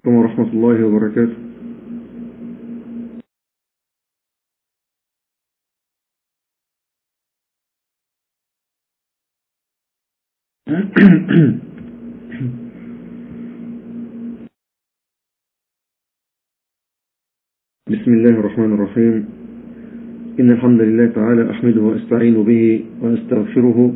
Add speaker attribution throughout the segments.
Speaker 1: ورحمة الله وبركاته. بسم الله الرحمن الرحيم. إن الحمد لله تعالى أحمده وأستعين به وأستغفره،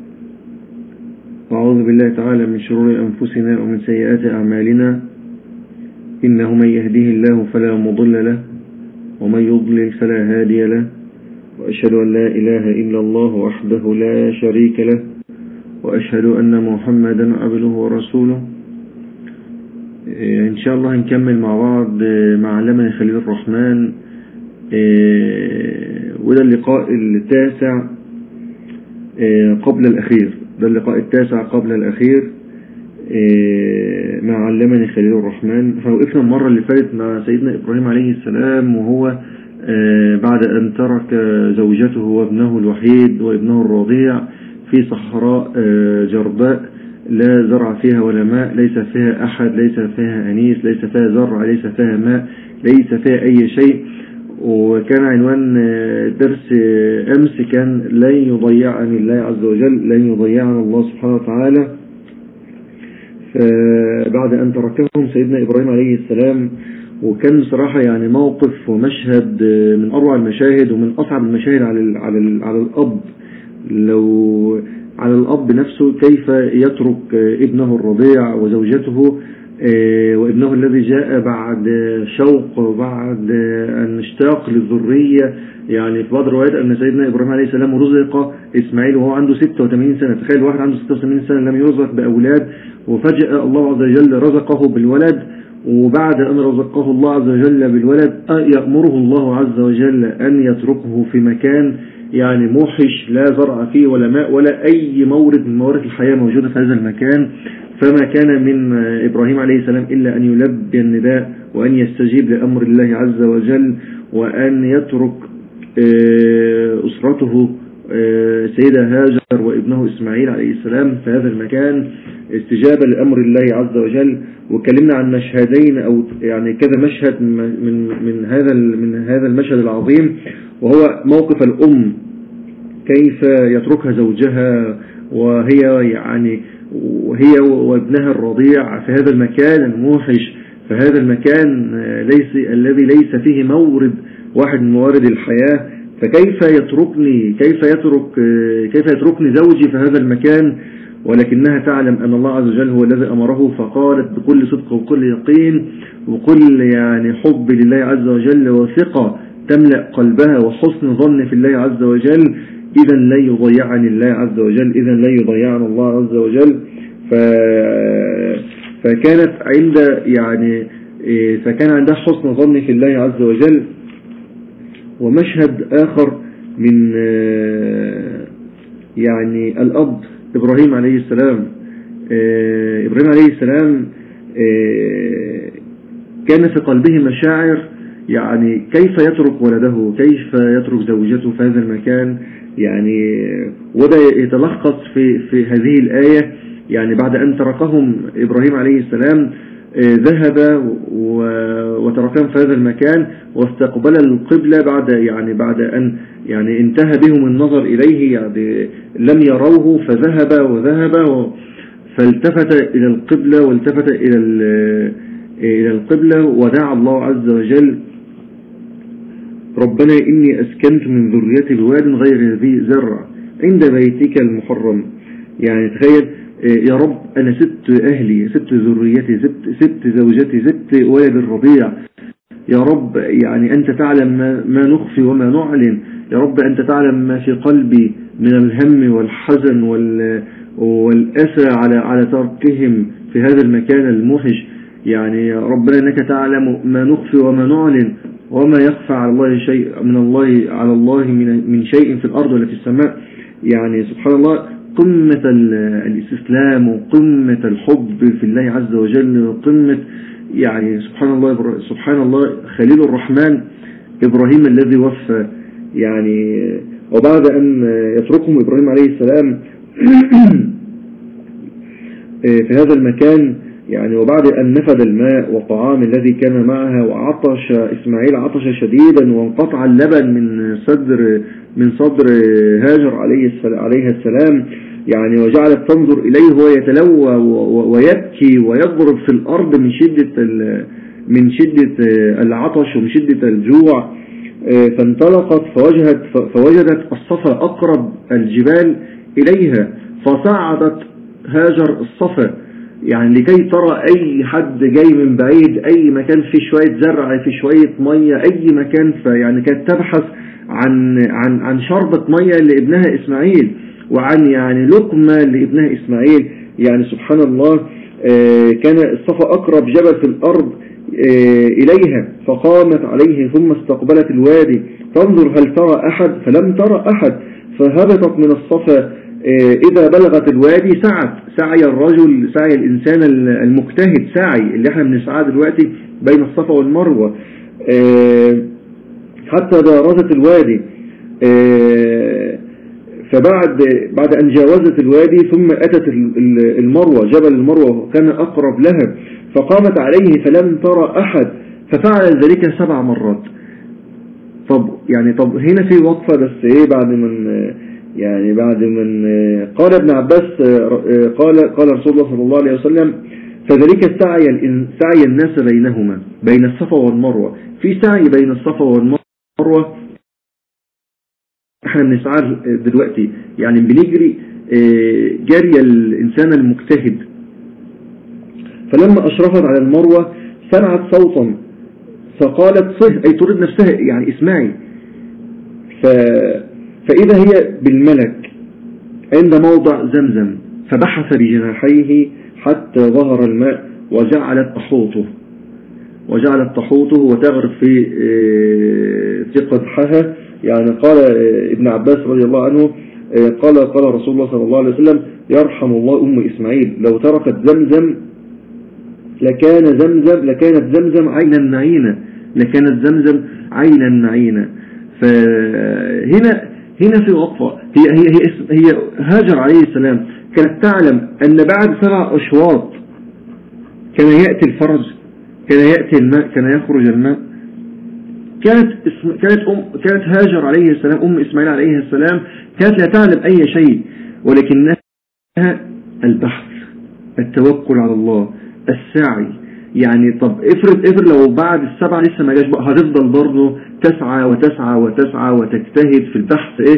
Speaker 1: وأعوذ بالله تعالى من شرور أنفسنا ومن سيئات أعمالنا، إنه من يهديه الله فلا مضل له ومن يضلل فلا هادي له، وأشهد أن لا إله إلا الله وحده لا شريك له، وأشهد أن محمدا عبده ورسوله. إن شاء الله نكمل مع بعض مع علمنا خليل الرحمن، وده اللقاء التاسع قبل الأخير. ده اللقاء التاسع قبل الأخير مع علمني خليل الرحمن. فوقفنا المرة اللي فاتت مع سيدنا إبراهيم عليه السلام، وهو بعد أن ترك زوجته وابنه الوحيد وابنه الرضيع في صحراء جرباء لا زرع فيها ولا ماء، ليس فيها أحد، ليس فيها أنيس، ليس فيها زرع، ليس فيها ماء، ليس فيها أي شيء. وكان عنوان درس أمس كان لن يضيعني الله عز وجل، لن يضيعنا الله سبحانه وتعالى. فبعد أن تركهم سيدنا إبراهيم عليه السلام، وكان بصراحة يعني موقف ومشهد من أروع المشاهد ومن أصعب المشاهد على الأب. لو على الأب نفسه، كيف يترك ابنه الرضيع وزوجته وابنه الذي جاء بعد شوق وبعد أن اشتاق للذرية. يعني في بعض الروايات أن سيدنا إبراهيم عليه السلام رزق إسماعيل وهو عنده 86 سنة. تخيل واحد عنده 86 سنة لم يرزق بأولاد، وفجأة الله عز وجل رزقه بالولد. وبعد أن رزقه الله عز وجل بالولد يأمره الله عز وجل أن يتركه في مكان يعني موحش، لا زرع فيه ولا ماء ولا أي مورد من موارد الحياة موجودة في هذا المكان. فما كان من إبراهيم عليه السلام إلا أن يلبي النداء وأن يستجيب لأمر الله عز وجل، وأن يترك أسرته سيدة هاجر وابنه إسماعيل عليه السلام في هذا المكان استجابة لأمر الله عز وجل. وكلمنا عن مشهدين أو يعني كذا مشهد من هذا المشهد العظيم، وهو موقف الأم كيف يتركها زوجها وهي وابنها الرضيع في هذا المكان الموحش، في هذا المكان الذي ليس فيه مورد واحد من موارد الحياة. فكيف يتركني زوجي في هذا المكان، ولكنها تعلم أن الله عز وجل هو الذي أمره. فقالت بكل صدق وكل يقين وكل يعني حب لله عز وجل وثقة تملأ قلبها وحسن ظن في الله عز وجل: إذا لن يضيعني الله عز وجل، إذا لن يضيعنا الله عز وجل. فكان عندها حسن ظن في الله عز وجل. ومشهد آخر من يعني الأب إبراهيم عليه السلام. إبراهيم عليه السلام كان في قلبه مشاعر، يعني كيف يترك ولده، كيف يترك زوجته في هذا المكان. يعني وده يتلخص في هذه الآية. يعني بعد أن تركهم إبراهيم عليه السلام ذهب وتركهم في هذا المكان واستقبل القبلة بعد أن انتهى بهم النظر إليه، يعني لم يروه، فذهب فالتفت إلى القبلة والتفت إلى القبلة ودعا الله عز وجل: ربنا إني أسكنت من ذريتي بواد غير ذي زرع عند بيتك المحرم. يعني تخيل يا رب، أنا سبت أهلي، سبت ذريتي، سبت زوجتي، سبت ولد الرضيع. يا رب يعني أنت تعلم ما نخفي وما نعلن. يا رب أنت تعلم ما في قلبي من الهم والحزن والأسى على تركهم في هذا المكان الموحش. يعني يا ربنا إنك تعلم ما نخفي وما نعلن، وما يخفى على الله شيء على الله من شيء في الأرض ولا في السماء. يعني سبحان الله، قمة الاستسلام وقمة الحب في الله عز وجل وقمة يعني سبحان الله خليل الرحمن إبراهيم الذي وفى. يعني وبعد أن يتركهم إبراهيم عليه السلام في هذا المكان، يعني وبعد أن نفد الماء والطعام الذي كان معها، وعطش إسماعيل عطشا شديدا، وانقطع اللبن من صدر هاجر عليها السلام، يعني وجعلت تنظر إليه وهو يتلوى ويبكي ويضرب في الأرض من شدة العطش ومن شدة الجوع. فانطلقت فوجدت الصفا أقرب الجبال إليها، فصعدت هاجر الصفا يعني لكي ترى أي حد جاي من بعيد، أي مكان فيه شوية زرع، فيه شوية مية، أي مكان. فيعني كانت تبحث عن شربة مية لابنها إسماعيل، وعن يعني لقمة لابنها إسماعيل. يعني سبحان الله، كان الصفا أقرب جبل في الأرض إليها، فقامت عليه ثم استقبلت الوادي تنظر هل ترى أحد، فلم ترى أحد. فهبطت من الصفا، إذا بلغت الوادي سعي الرجل، سعي الإنسان المجتهد، سعي اللي احنا بنسعى دلوقتي بين الصفا والمروة، حتى بارزت الوادي. بعد أن جاوزت الوادي ثم أتت المروة، جبل المروة كان أقرب لها، فقامت عليه فلم ترى أحد، ففعل ذلك 7 مرات. طب هنا في وقفة بس بعد من قال ابن عباس، قال رسول الله صلى الله عليه وسلم: فذلك سعي الناس بينهما، بين الصفا والمروة. في سعي بين الصفا والمروة احنا بنسعى دلوقتي، يعني بنجري جري الإنسان المجتهد. فلما أشرفت على المروة سمعت صوتا فقالت صه، أي تريد نفسها يعني اسمعي. فإذا هي بالملك عند موضع زمزم، فبحث بجناحيه حتى ظهر الماء، وجعلت تحوطه وتغرف في قدحها. يعني قال ابن عباس رضي الله عنه، قال رسول الله صلى الله عليه وسلم: يرحم الله أم إسماعيل، لو تركت زمزم لكانت زمزم عينا معينة. فهنا في وقفة، هي هاجر عليه السلام كانت تعلم أن بعد 7 أشواط كان يأتي الفرج، كان يأتي الماء، كان يخرج الماء. كانت هاجر عليه السلام أم إسماعيل عليه السلام كانت لا تعلم أي شيء، ولكنها البحث، التوكل على الله، السعي. يعني طب افرض لو بعد 7 لسه ما جاش بقى، هتفضل برضه تسعى وتجتهد في البحث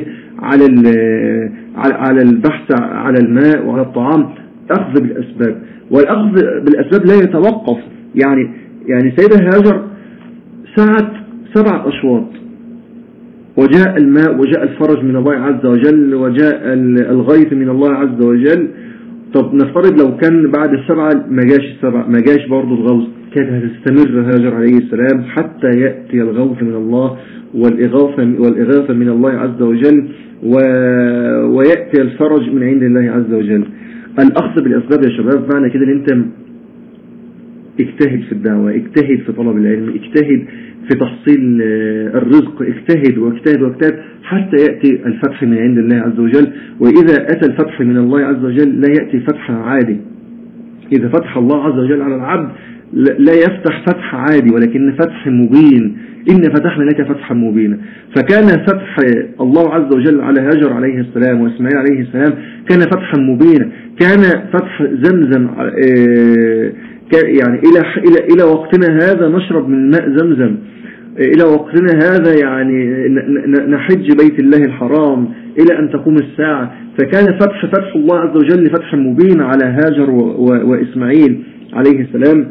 Speaker 1: على البحث على الماء وعلى الطعام. أخذ بالأسباب، والأخذ بالأسباب لا يتوقف. يعني سيدة هاجر سعت 7 أشواط، وجاء الماء، وجاء الفرج من الله عز وجل، وجاء الغيث من الله عز وجل. طب نفترض لو كان بعد 7 ما جاش برضو الغوث، كانت هتستمر هاجر عليه السلام حتى يأتي الغوث من الله والإغاثة من الله عز وجل، ويأتي الفرج من عند الله عز وجل. الأخذ بالأسباب يا شباب معنى كده ان انت اجتهد في الدعوة، اجتهد في طلب العلم، اجتهد في تحصيل الرزق، اجتهد حتى يأتي الفتح من عند الله عز وجل. وإذا أتى الفتح من الله عز وجل لا يأتي فتح عادي. إذا فتح الله عز وجل على العبد لا يفتح فتح عادي، ولكن فتح مبين. إن فتحنا لك فتحا مبينا. فكان فتح الله عز وجل على هاجر عليه السلام وإسماعيل عليه السلام كان فتحا مبينا. كان فتح زمزم يعني إلى وقتنا هذا نشرب من ماء زمزم، إلى وقتنا هذا يعني نحج بيت الله الحرام إلى أن تقوم الساعة. فكان فتح الله عز وجل فتحا مبينا على هاجر وإسماعيل عليه السلام.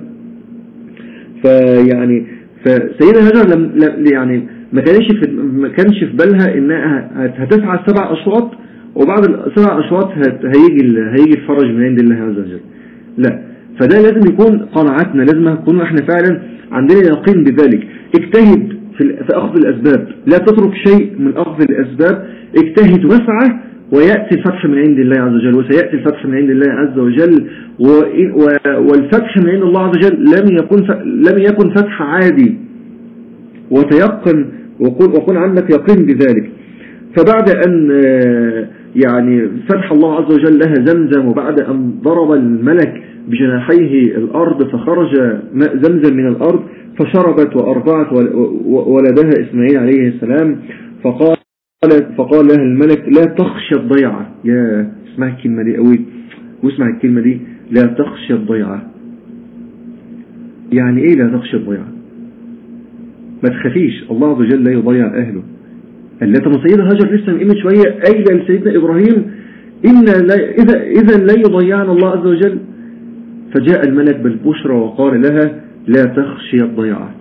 Speaker 1: فسيدة هاجر يعني ما كانش في بالها إنها هتسعى 7 أشواط، وبعد 7 أشواط هيجي الفرج من عند الله عز وجل. لا، فده لازم يكون قناعتنا، لازم نكون احنا فعلا عندنا يقين بذلك. اجتهد في أخذ الأسباب، لا تترك شيء من أخذ الأسباب، اجتهد واسعى، ويأتي الفتح من عند الله عز وجل، وسيأتي الفتح من عند الله عز وجل. والفتح من عند الله عز وجل لم يكن فتح عادي، وتيقن وكن عندك يقين بذلك. فبعد أن يعني فتح الله عز وجل لها زمزم، وبعد أن ضرب الملك بجناحيه الأرض فخرج ماء زمزم من الأرض فشربت وأرضعت ولدها إسماعيل عليه السلام. فقال لها الملك لا تخشى الضيعة. يا اسمع الكلمة دي قوي، واسمع الكلمة دي، لا تخشى الضيعة. يعني ايه لا تخشى الضيعة؟ ما تخافيش، الله عز وجل لا يضيع أهله. طب سيدة هاجر لسه من قيمة شوية قايلة لسيدنا إبراهيم إذا لا يضيعنا الله عز وجل. فجاء الملك بالبشرى وقال لها لا تخشي الضيعة.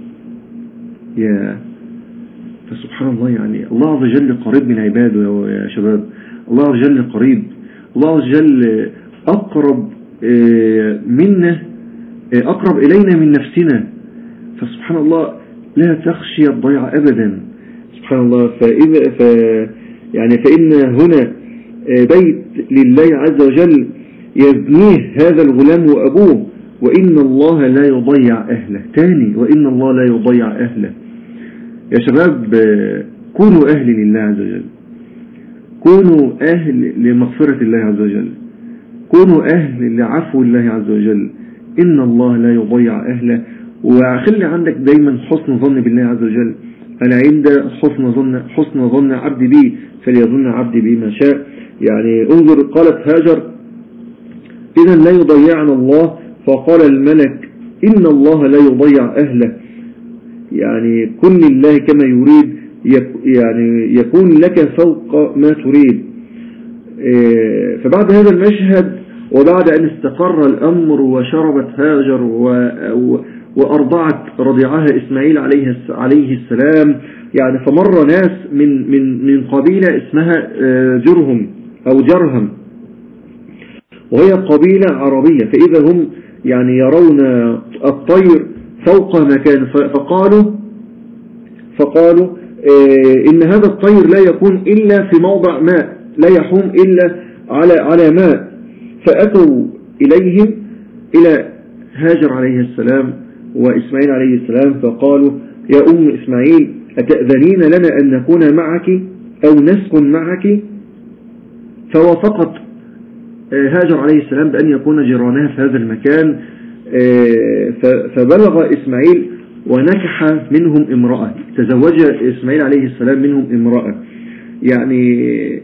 Speaker 1: فسبحان الله، يعني الله عز وجل قريب من عباده يا شباب. الله عز وجل قريب، الله عز وجل أقرب منا، أقرب إلينا من نفسنا. فسبحان الله لا تخشي الضيعة أبدا. سبحان الله. فإن هنا بيت لله عز وجل يبنيه هذا الغلام وأبوه، وإن الله لا يضيع أهله. تاني، وإن الله لا يضيع أهله. يا شباب كونوا أهل لله عز وجل، كونوا أهل لمغفرة الله عز وجل، كونوا أهل لعفو الله عز وجل. إن الله لا يضيع أهله. وخلي عندك دايما حسن ظن بالله عز وجل. أنا عند حسن ظن عبدي بي فليظن عبدي بي ما شاء. يعني انظر، قالت هاجر إذا لا يضيعنا الله. فقال الملك إن الله لا يضيع أهله. يعني كن لله كما يريد، يعني يكون لك فوق ما تريد. فبعد هذا المشهد وبعد أن استقر الأمر وشربت هاجر وأرضعت رضيعها إسماعيل عليه السلام، يعني فمر ناس من قبيلة اسمها جرهم أو جرهم، وهي قبيلة عربية. فإذا هم يعني يرون الطير فوق مكان فقالوا إن هذا الطير لا يكون إلا في موضع ماء، لا يحوم إلا على ماء. فأتوا إليهم إلى هاجر عليه السلام وإسماعيل عليه السلام فقالوا يا أم إسماعيل أتأذنين لنا أن نكون معك أو نسكن معك؟ فوافقت هاجر عليه السلام بأن يكون جيرانها في هذا المكان. فبلغ إسماعيل ونكح منهم امرأة، تزوج إسماعيل عليه السلام منهم امرأة. يعني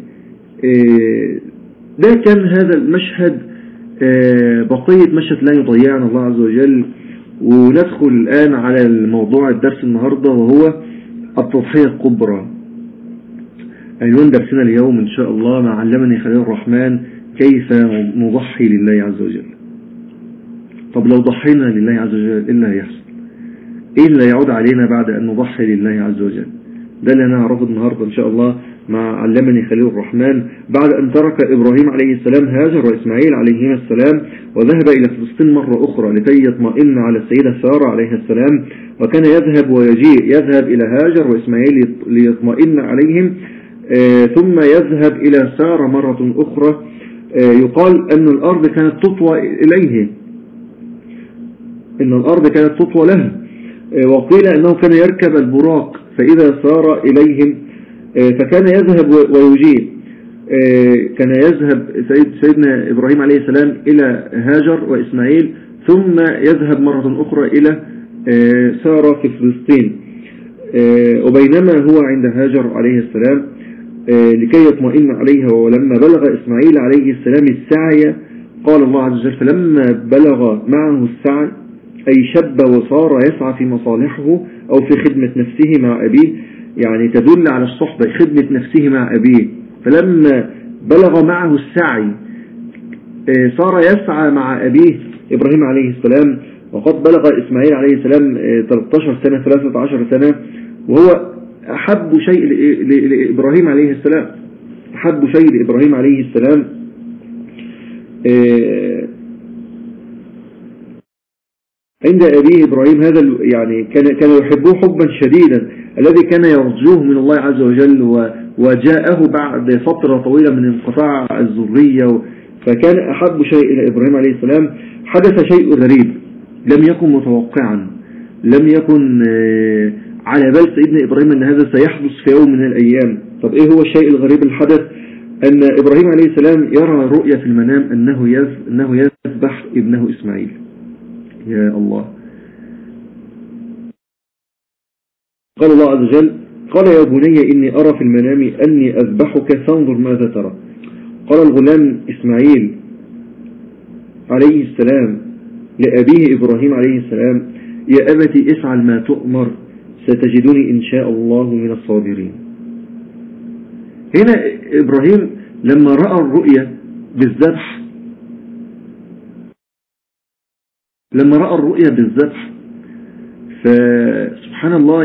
Speaker 1: ده كان هذا المشهد. بقية مشهد لا يضيعنا الله عز وجل. وندخل الآن على الموضوع الدرس النهاردة، وهو التضحية الكبرى. عنوان درسنا اليوم إن شاء الله ما علمني خليل الرحمن كيف نضحي لله عز وجل. طب لو ضحينا لله عز وجل إيه اللي هيحصل؟ إيه اللي يعود علينا بعد أن نضحي لله عز وجل؟ ده اللي نعرفه النهاردة إن شاء الله مع علمني خليل الرحمن. بعد أن ترك إبراهيم عليه السلام هاجر وإسماعيل عليهما السلام وذهب إلى فلسطين مرة أخرى لكي يطمئن على السيدة سارة عليها السلام، وكان يذهب ويجيء، يذهب إلى هاجر وإسماعيل ليطمئن عليهم، ثم يذهب إلى سارة مرة أخرى. يقال أن الأرض كانت تطوى إليه، إن الأرض كانت تطوى له. وقيل أنه كان يركب البراق فإذا سار إليهم فكان يذهب ويجيء. كان يذهب سيدنا إبراهيم عليه السلام إلى هاجر وإسماعيل، ثم يذهب مرة أخرى إلى سارة في فلسطين. وبينما هو عند هاجر عليه السلام لكي يطمئن عليها، ولما بلغ إسماعيل عليه السلام السعي قال الله عز وجل فلما بلغ معه السعي أي شب وصار يسعى في مصالحه أو في خدمة نفسه مع أبيه، يعني تدل على الصحبة، خدمة نفسه مع أبيه. فلما بلغ معه السعي صار يسعى مع أبيه إبراهيم عليه السلام، وقد بلغ إسماعيل عليه السلام 13 سنة 13 سنة، وهو أحب شيء لإبراهيم عليه السلام، أحب شيء لإبراهيم عليه السلام. عند أبيه إبراهيم هذا يعني كان يحبه حبا شديدا الذي كان يرجوه من الله عز وجل، وجاءه بعد فترة طويلة من انقطاع الذرية، فكان أحب شيء إلى إبراهيم عليه السلام. حدث شيء غريب لم يكن متوقعا، لم يكن على بال سيدنا إبراهيم أن هذا سيحدث في يوم من الأيام. طب إيه هو الشيء الغريب اللي حدث؟ أن إبراهيم عليه السلام يرى رؤيا في المنام أنه يذبح ابنه إسماعيل. يا الله. قال الله عز وجل: قال يا بني إني أرى في المنام أني أذبحك فانظر ماذا ترى. قال الغلام إسماعيل عليه السلام لأبيه إبراهيم عليه السلام: يا أبت افعل ما تؤمر ستجدني إن شاء الله من الصابرين. هنا إبراهيم لما رأى الرؤيا بالذبح، فسبحان الله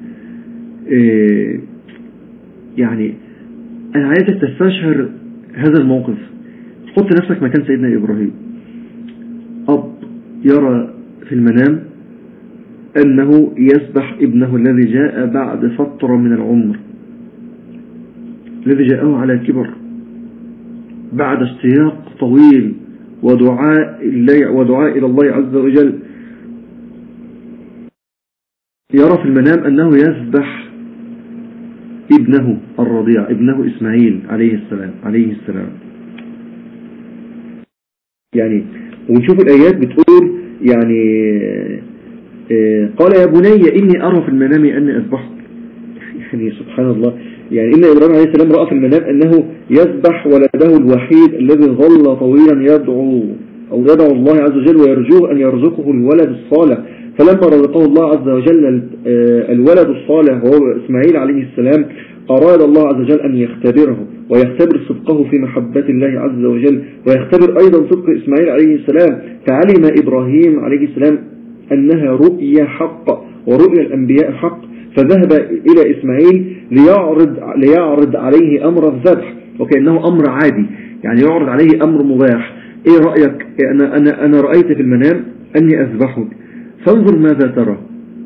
Speaker 1: يعني أنا عايزك تستشعر هذا الموقف. حط نفسك مكان سيدنا إبراهيم، أب يرى في المنام أنه يذبح ابنه الذي جاء بعد فترة من العمر، الذي جاءه على كبر بعد اشتياق طويل ودعاء إلى الله عز وجل. يرى في المنام أنه يذبح ابنه الرضيع، ابنه إسماعيل عليه السلام. يعني ونشوف الآيات بتقول قال يا بني إني أرى في المنام أني أذبحك. يعني سبحان الله، يعني إن إبراهيم عليه السلام رأى في المنام أنه يذبح ولده الوحيد الذي ظل طويلا يدعو الله عز وجل ويرجوه أن يرزقه الولد الصالح. فلما رزقه الله عز وجل الولد الصالح وهو إسماعيل عليه السلام، أراد الله عز وجل أن يختبره ويختبر صدقه في محبة الله عز وجل، ويختبر أيضا صدق إسماعيل عليه السلام. فعلم إبراهيم عليه السلام أنها رؤيا حق ورؤيا الأنبياء حق، فذهب إلى إسماعيل ليعرض عليه أمر الذبح، وكأنه أمر عادي، يعني يعرض عليه أمر مباح. إيه رأيك؟ أنا رأيت في المنام أني أذبحك فانظر ماذا ترى.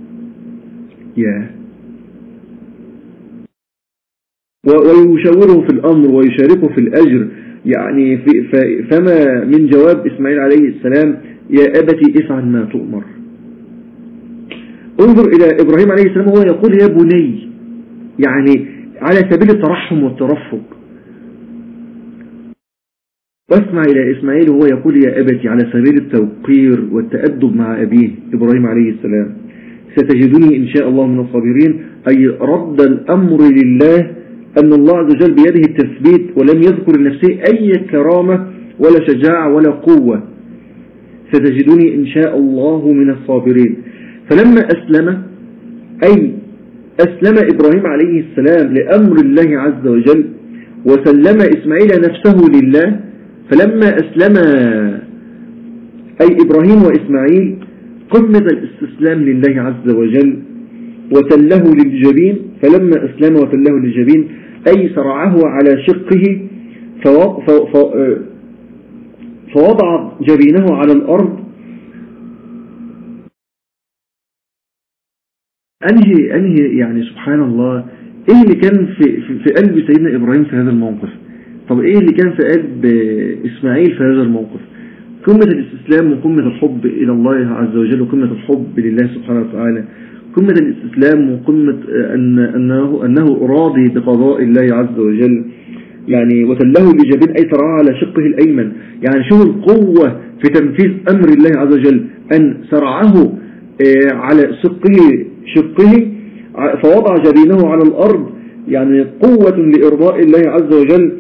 Speaker 1: ويشاوره في الأمر ويشاركه في الأجر. يعني فما من جواب إسماعيل عليه السلام: يا أبت افعل ما تؤمر. انظر إلى إبراهيم عليه السلام وهو يقول يا بني، يعني على سبيل الترحم والترفق. واسمع إلى إسماعيل وهو يقول يا أبتي على سبيل التوقير والتأدب مع أبيه إبراهيم عليه السلام: ستجدني إن شاء الله من الصابرين. أي رد الأمر لله، أن الله عز وجل بيده التثبيت ولم يذكر لنفسه أي كرامة ولا شجاعة ولا قوة. ستجدني إن شاء الله من الصابرين. فلما أسلم إبراهيم عليه السلام لأمر الله عز وجل وسلم إسماعيل نفسه لله، فلما أسلم إبراهيم وإسماعيل قمة الاستسلام لله عز وجل وتله للجبين. فلما أسلم وتله للجبين سرعه على شقه فوضع جبينه على الأرض. أنهي يعني سبحان الله، إيه اللي كان في قلب سيدنا إبراهيم في هذا الموقف؟ طب إيه اللي كان في قلب إسماعيل في هذا الموقف؟ قمة الاستسلام وقمة الحب إلى الله عز وجل وقمة الحب لله سبحانه وتعالى، قمة الاستسلام وقمة أنه راضي بقضاء الله عز وجل. يعني وتله لجبين ترعاه على شقه الأيمن. يعني شوف القوة في تنفيذ أمر الله عز وجل، أن سرعه على شقه فوضع جبينه على الأرض. يعني قوة لإرضاء الله عز وجل.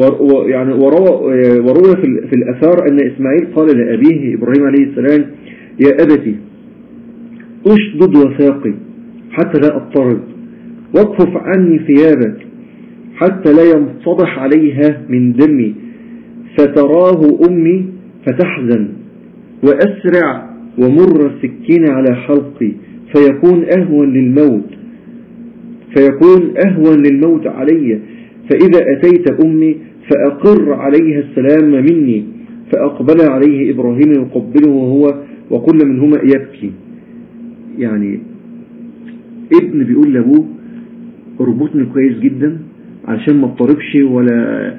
Speaker 1: وروى في الأثار أن إسماعيل قال لأبيه إبراهيم عليه السلام: يا أبتي أشدد وثاقي حتى لا أضطرب، واكفف عني ثيابك حتى لا ينفضح عليها من دمي، فتراه أمي فتحزن، وأسرع ومر السكين على حلقي فيكون أهون للموت علي. فإذا أتيت أمي فأقر عليها السلام مني. فأقبل عليه إبراهيم يقبله وكل منهما يبكي. يعني ابن بيقول لأبوه: اربطني كويس جدا عشان ما اضطربش، ولا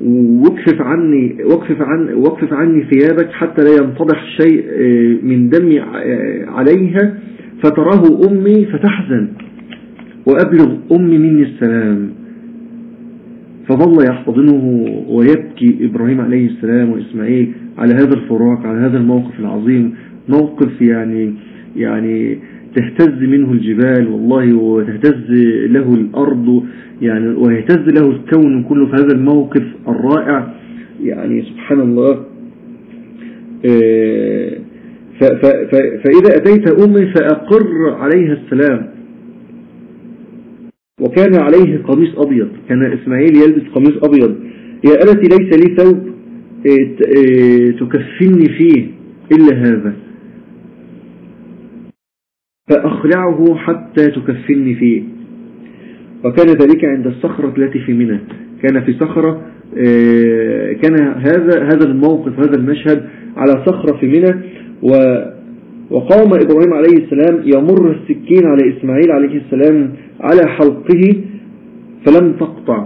Speaker 1: واكفف عني ثيابك حتى لا ينفضح شيء من دمي عليها، فتراه أمي فتحزن، وأبلغ أمي مني السلام. فظل يحتضنه ويبكي إبراهيم عليه السلام وإسماعيل على هذا الفراق، على هذا الموقف العظيم، موقف يعني تهتز منه الجبال والله، وتهتز له الأرض يعني، ويهتز له الكون كله في هذا الموقف الرائع يعني سبحان الله. فإذا أتيت أمي فأقر عليها السلام، وكان عليه قميص أبيض، كان إسماعيل يلبس قميص أبيض، يا أبتي ليس لي ثوب تكفني فيه إلا هذا، فأخلعه حتى تكفني فيه. وكان ذلك عند الصخرة التي في منى، كان في صخرة، كان هذا الموقف، هذا المشهد على صخرة في منى، وقام إبراهيم عليه السلام يمر السكين على إسماعيل عليه السلام على حلقه فلم تقطع،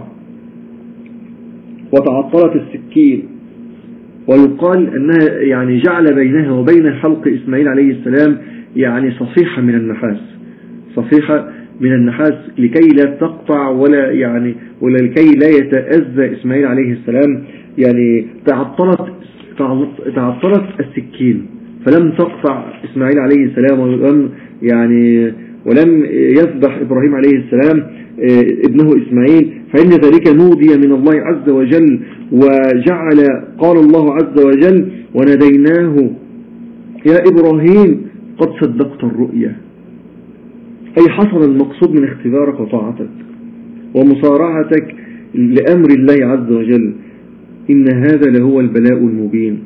Speaker 1: وتعطلت السكين، ويقال أنها يعني جعل بينها وبين حلق إسماعيل عليه السلام يعني صفيحة من النحاس، صفيحة من النحاس لكي لا تقطع ولا لكي لا يتأذى إسماعيل عليه السلام، يعني تعطلت السكين فلم تقطع إسماعيل عليه السلام، ولم يذبح إبراهيم عليه السلام ابنه إسماعيل، فإن ذلك نودي من الله عز وجل، قال الله عز وجل: وناديناه يا إبراهيم قد صدقت الرؤيا، أي حصل المقصود من اختبارك وطاعتك ومصارعتك لأمر الله عز وجل، إن هذا لهو البلاء المبين،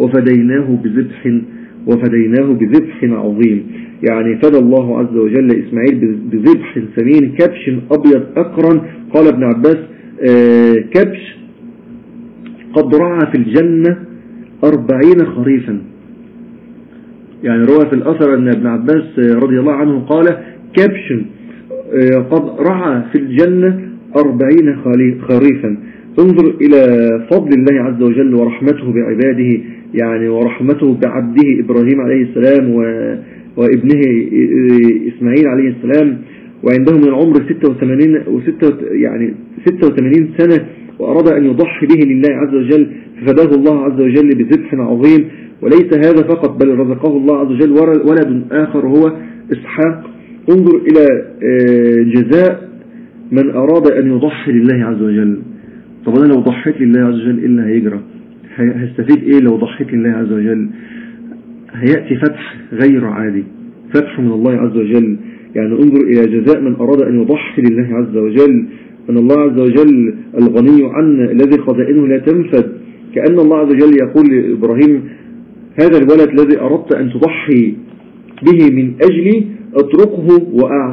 Speaker 1: وفديناه بذبح عظيم، يعني فدى الله عز وجل إسماعيل بذبح ثمين، كبش أبيض أقرن. قال ابن عباس: كبش قد رعى في الجنة 40 خريفا، يعني روى في الأثر أن ابن عباس رضي الله عنه قال: كبش قد رعى في الجنة 40 خريفا. انظر إلى فضل الله عز وجل ورحمته بعباده، يعني ورحمته بعبده إبراهيم عليه السلام وابنه إسماعيل عليه السلام، وعنده من العمر 86 سنة، وأراد أن يضحي به لله عز وجل، ففداه الله عز وجل بذبح عظيم. وليس هذا فقط، بل رزقه الله عز وجل ولد آخر هو إسحاق. انظر إلى جزاء من أراد أن يضحي لله عز وجل. طب أنا لو ضحيت لله عز وجل إيه اللي هيجرى؟ هستفيد إيه لو ضحيت لله عز وجل؟ هيأتي فتح غير عادي، فتح من الله عز وجل. يعني انظر إلى جزاء من أراد أن يضحي لله عز وجل، أن الله عز وجل الغني عنا الذي خزائنه لا تنفد، كأن الله عز وجل يقول لإبراهيم: هذا الولد الذي أردت أن تضحي به من أجلي اتركه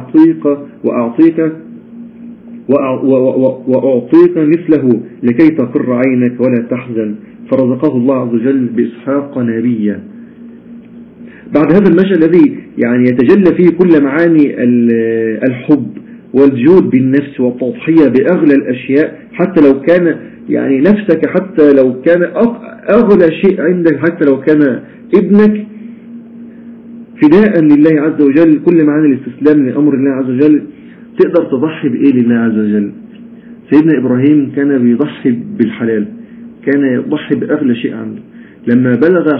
Speaker 1: وأعطيك مثله لكي تقر عينك ولا تحزن. فرزقه الله عز وجل بإسحاق نبيا. بعد هذا المشهد الذي يعني يتجلى فيه كل معاني الحب والجود بالنفس والتضحية بأغلى الأشياء، حتى لو كان يعني نفسك، حتى لو كان أغلى شيء عندك، حتى لو كان ابنك، فداء لله عز وجل، كل معاني الاستسلام لأمر الله عز وجل. تقدر تضحي بإيه لله عز وجل؟ سيدنا إبراهيم كان بيضحي بالحلال، كان يضحي بأغلى شيء عنده. لما بلغ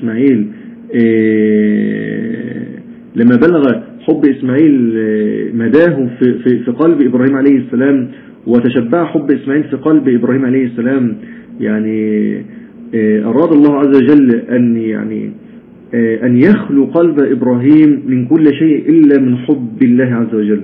Speaker 1: حب إسماعيل مداه في قلب إبراهيم عليه السلام، وتشبع حب إسماعيل في قلب إبراهيم عليه السلام، يعني أراد الله عز وجل أن يخلو قلب إبراهيم من كل شيء إلا من حب الله عز وجل.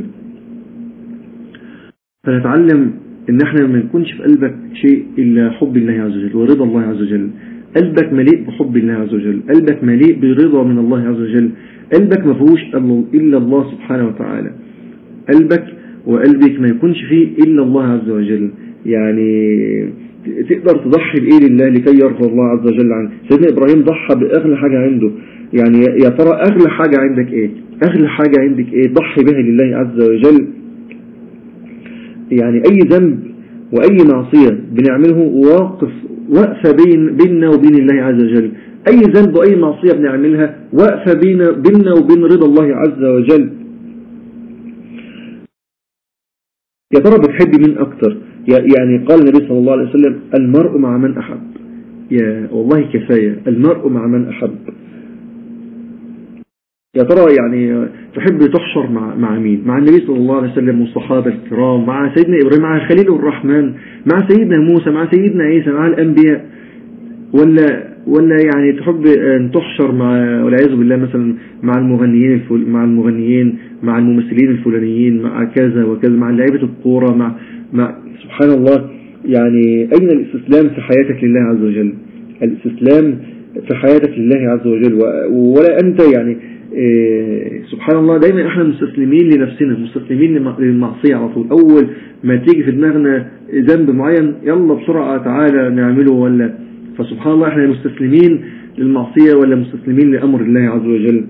Speaker 1: فنتعلم ان احنا ما يكونش في قلبك شيء الا حب الله عز وجل ورضا الله عز وجل. قلبك مليء بحب الله عز وجل، قلبك مليء برضا من الله عز وجل، قلبك ما فيهوش الا الله سبحانه وتعالى. قلبك وقلبك ما يكونش فيه الا الله عز وجل. يعني تقدر تضحي بايه لله لكي يرضى الله عز وجل عنك. سيدنا ابراهيم ضحى باغلى حاجه عنده. يعني يا ترى اغلى حاجه عندك ايه؟ اغلى حاجه عندك ايه ضحي بها لله عز وجل؟ يعني أي ذنب وأي معصية بنعمله وقفة بيننا وبين الله عز وجل. أي ذنب وأي معصية بنعملها وقفة بيننا وبين رضا الله عز وجل. يا ترى بتحب مين أكتر؟ يعني قال النبي صلى الله عليه وسلم المرء مع من أحب. يا والله كفاية، المرء مع من أحب. يا ترى يعني تحب تحشر مع مين؟ مع النبي صلى الله عليه وسلم والصحابة الكرام، مع سيدنا إبراهيم، مع خليل الرحمن، مع سيدنا موسى، مع سيدنا عيسى، مع الأنبياء، ولا يعني تحب أن تحشر مع والعياذ بالله مثلا مع المغنيين مع الممثلين الفلانيين، مع كذا وكذا، مع لعيبة الكورة، مع سبحان الله. يعني أين الاستسلام في حياتك لله عز وجل؟ الاستسلام في حياتك لله عز وجل، ولا أنت يعني سبحان الله. دايما احنا مستسلمين لنفسنا، مستسلمين للمعصية على طول. أول ما تيجي في دماغنا ذنب معين يلا بسرعة تعالى نعمله. ولا فسبحان الله احنا مستسلمين للمعصية ولا مستسلمين لأمر الله عز وجل؟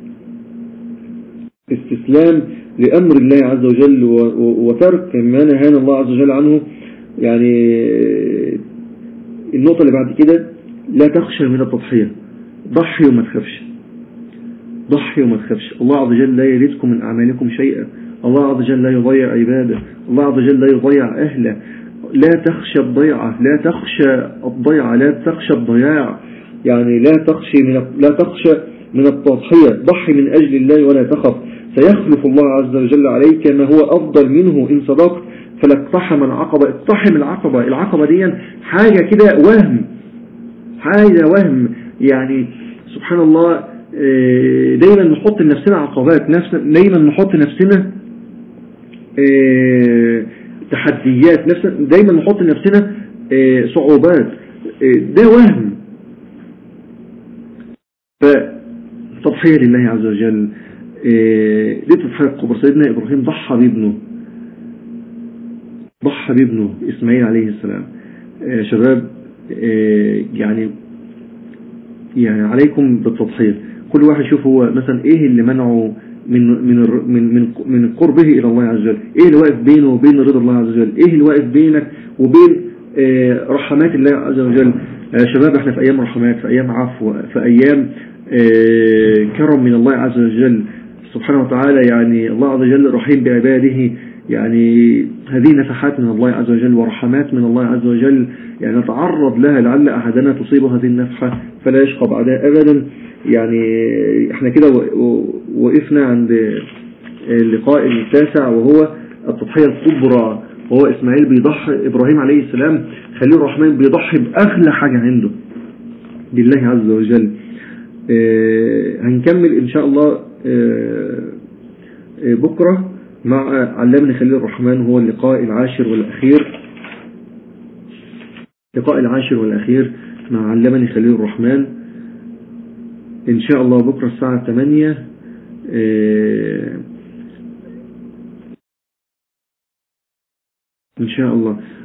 Speaker 1: استسلام لأمر الله عز وجل وترك ما نهانا الله عز وجل عنه. يعني النقطة اللي بعد كده، لا تخشى من التضحية. ضحي وما تخافش، ضحي وما تخافش. الله عز وجل لا يريدكم من أعمالكم شيئا. الله عز وجل لا يضيع عباده، الله عز وجل لا يضيع أهله. لا تخشى الضيعة، لا تخشى الضيعة، لا تخشى الضياع. يعني لا تخشى من التضحية. ضحي من أجل الله ولا تخف، سيخلف الله عز وجل عليك ما هو أفضل منه إن صدقت. فلاقتحم العقبة. اقتحم العقبة. العقبة دي حاجة كده وهم، حاجة وهم. يعني سبحان الله دايما نحط لنفسنا عقبات، دايما نحط لنفسنا تحديات، دايما نحط لنفسنا صعوبات. ده وهم. فتضحية لله عز وجل دي تضحية الكبرى. سيدنا إبراهيم ضحى بابنه إسماعيل عليه السلام. شباب يعني عليكم بالتضحية. كل واحد يشوف هو مثلا ايه اللي منعه من قربه الى الله عز وجل، ايه اللي واقف بينه وبين رضا الله عز وجل، ايه اللي واقف بينك وبين رحمات الله عز وجل. شباب احنا في ايام رحمات، في ايام عفو، في ايام كرم من الله عز وجل سبحانه وتعالى. يعني الله عز وجل رحيم بعباده. يعني هذه نفحات من الله عز وجل ورحمات من الله عز وجل، يعني نتعرض لها لعل أحدنا تصيبه هذه النفحة فلا يشقى بعدها أبدا. يعني احنا كده وقفنا عند اللقاء التاسع، وهو التضحية الكبرى، وهو إسماعيل بيضحي، إبراهيم عليه السلام خليل الرحمن بيضحي بأغلى حاجة عنده بالله عز وجل. هنكمل إن شاء الله بكرة مع علمني خليل الرحمن، هو اللقاء العاشر والأخير مع علمني خليل الرحمن إن شاء الله بكرة الساعة 8 إن شاء الله.